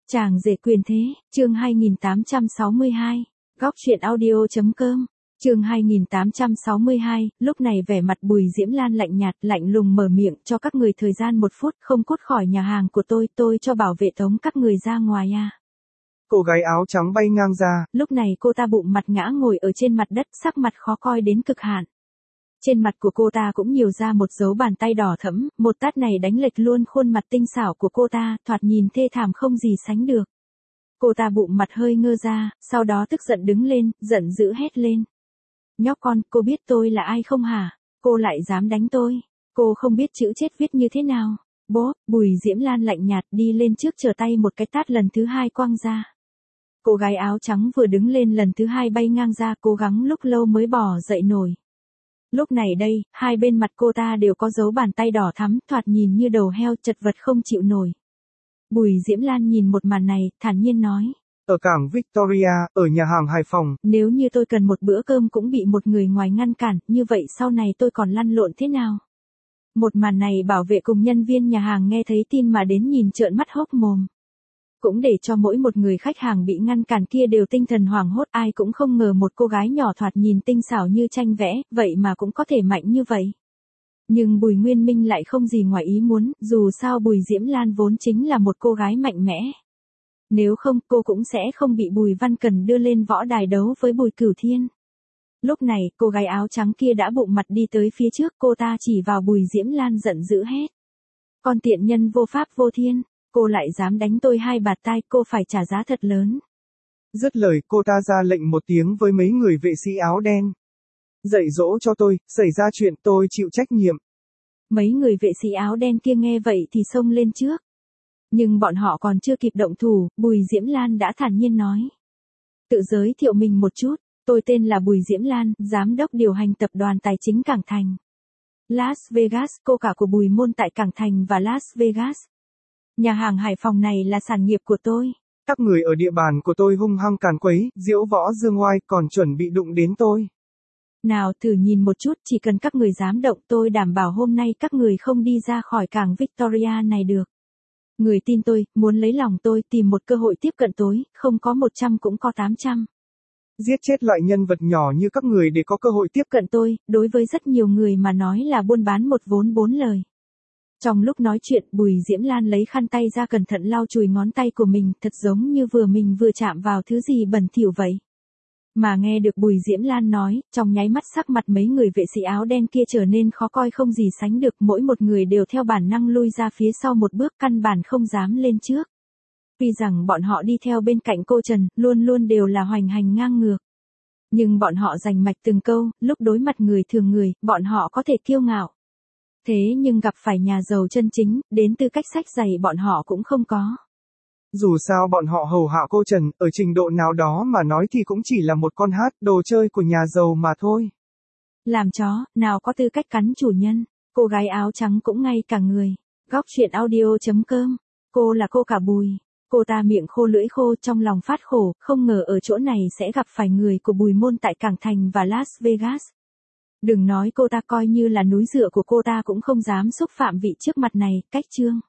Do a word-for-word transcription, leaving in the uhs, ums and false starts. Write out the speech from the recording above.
Chàng rể quyền thế, chương hai nghìn tám trăm sáu mươi hai, góc truyện audio.com, chương hai nghìn tám trăm sáu mươi hai, lúc này vẻ mặt Bùi Diễm Lan lạnh nhạt, lạnh lùng mở miệng, cho các người thời gian một phút, không cút khỏi nhà hàng của tôi, tôi cho bảo vệ tống các người ra ngoài à. Cô gái áo trắng bay ngang ra. Lúc này cô ta bụng mặt ngã ngồi ở trên mặt đất, sắc mặt khó coi đến cực hạn. Trên mặt của cô ta cũng nhiều ra một dấu bàn tay đỏ thẫm, một tát này đánh lệch luôn khuôn mặt tinh xảo của cô ta, thoạt nhìn thê thảm không gì sánh được. Cô ta bụng mặt hơi ngơ ra, sau đó tức giận đứng lên, giận dữ hét lên. Nhóc con, cô biết tôi là ai không hả? Cô lại dám đánh tôi. Cô không biết chữ chết viết như thế nào. Bố, Bùi Diễm Lan lạnh nhạt đi lên trước trở tay một cái tát lần thứ hai quăng ra. Cô gái áo trắng vừa đứng lên lần thứ hai bay ngang ra, cố gắng lúc lâu mới bò dậy nổi. Lúc này đây, hai bên mặt cô ta đều có dấu bàn tay đỏ thắm, thoạt nhìn như đầu heo, chật vật không chịu nổi. Bùi Diễm Lan nhìn một màn này, thản nhiên nói. Ở cảng Victoria, ở nhà hàng Hải Phòng. Nếu như tôi cần một bữa cơm cũng bị một người ngoài ngăn cản, như vậy sau này tôi còn lăn lộn thế nào? Một màn này bảo vệ cùng nhân viên nhà hàng nghe thấy tin mà đến nhìn trợn mắt hốc mồm. Cũng để cho mỗi một người khách hàng bị ngăn cản kia đều tinh thần hoảng hốt, ai cũng không ngờ một cô gái nhỏ thoạt nhìn tinh xảo như tranh vẽ, vậy mà cũng có thể mạnh như vậy. Nhưng Bùi Nguyên Minh lại không gì ngoài ý muốn, dù sao Bùi Diễm Lan vốn chính là một cô gái mạnh mẽ. Nếu không, cô cũng sẽ không bị Bùi Văn Cần đưa lên võ đài đấu với Bùi Cửu Thiên. Lúc này, cô gái áo trắng kia đã bụng mặt đi tới phía trước, cô ta chỉ vào Bùi Diễm Lan giận dữ hét. Con tiện nhân vô pháp vô thiên, cô lại dám đánh tôi hai bạt tai, cô phải trả giá thật lớn. Dứt lời, cô ta ra lệnh một tiếng với mấy người vệ sĩ áo đen. Dạy dỗ cho tôi, xảy ra chuyện tôi chịu trách nhiệm. Mấy người vệ sĩ áo đen kia nghe vậy thì xông lên trước. Nhưng bọn họ còn chưa kịp động thủ, Bùi Diễm Lan đã thản nhiên nói. Tự giới thiệu mình một chút, tôi tên là Bùi Diễm Lan, giám đốc điều hành tập đoàn tài chính Cảng Thành. Las Vegas, cô cả của Bùi Môn tại Cảng Thành và Las Vegas. Nhà hàng Hải Phòng này là sản nghiệp của tôi. Các người ở địa bàn của tôi hung hăng càn quấy, diễu võ dương oai, còn chuẩn bị đụng đến tôi. Nào thử nhìn một chút, chỉ cần các người dám động tôi đảm bảo hôm nay các người không đi ra khỏi cảng Victoria này được. Người tin tôi, muốn lấy lòng tôi, tìm một cơ hội tiếp cận tôi, không có một trăm cũng có tám trăm. Giết chết loại nhân vật nhỏ như các người để có cơ hội tiếp cận tôi, đối với rất nhiều người mà nói là buôn bán một vốn bốn lời. Trong lúc nói chuyện, Bùi Diễm Lan lấy khăn tay ra cẩn thận lau chùi ngón tay của mình, thật giống như vừa mình vừa chạm vào thứ gì bẩn thỉu vậy. Mà nghe được Bùi Diễm Lan nói, trong nháy mắt sắc mặt mấy người vệ sĩ áo đen kia trở nên khó coi không gì sánh được, mỗi một người đều theo bản năng lui ra phía sau một bước, căn bản không dám lên trước. Vì rằng bọn họ đi theo bên cạnh cô Trần, luôn luôn đều là hoành hành ngang ngược. Nhưng bọn họ rành mạch từng câu, lúc đối mặt người thường người, bọn họ có thể kiêu ngạo. Thế nhưng gặp phải nhà giàu chân chính, đến tư cách sách giày bọn họ cũng không có. Dù sao bọn họ hầu hạ cô Trần, ở trình độ nào đó mà nói thì cũng chỉ là một con hát, đồ chơi của nhà giàu mà thôi. Làm chó, nào có tư cách cắn chủ nhân, cô gái áo trắng cũng ngay cả người. Góc truyện audio.com, cô là cô cả Bùi. Cô ta miệng khô lưỡi khô, trong lòng phát khổ, không ngờ ở chỗ này sẽ gặp phải người của Bùi Môn tại Cảng Thành và Las Vegas. Đừng nói cô ta, coi như là núi dựa của cô ta cũng không dám xúc phạm vị trước mặt này, cách chương.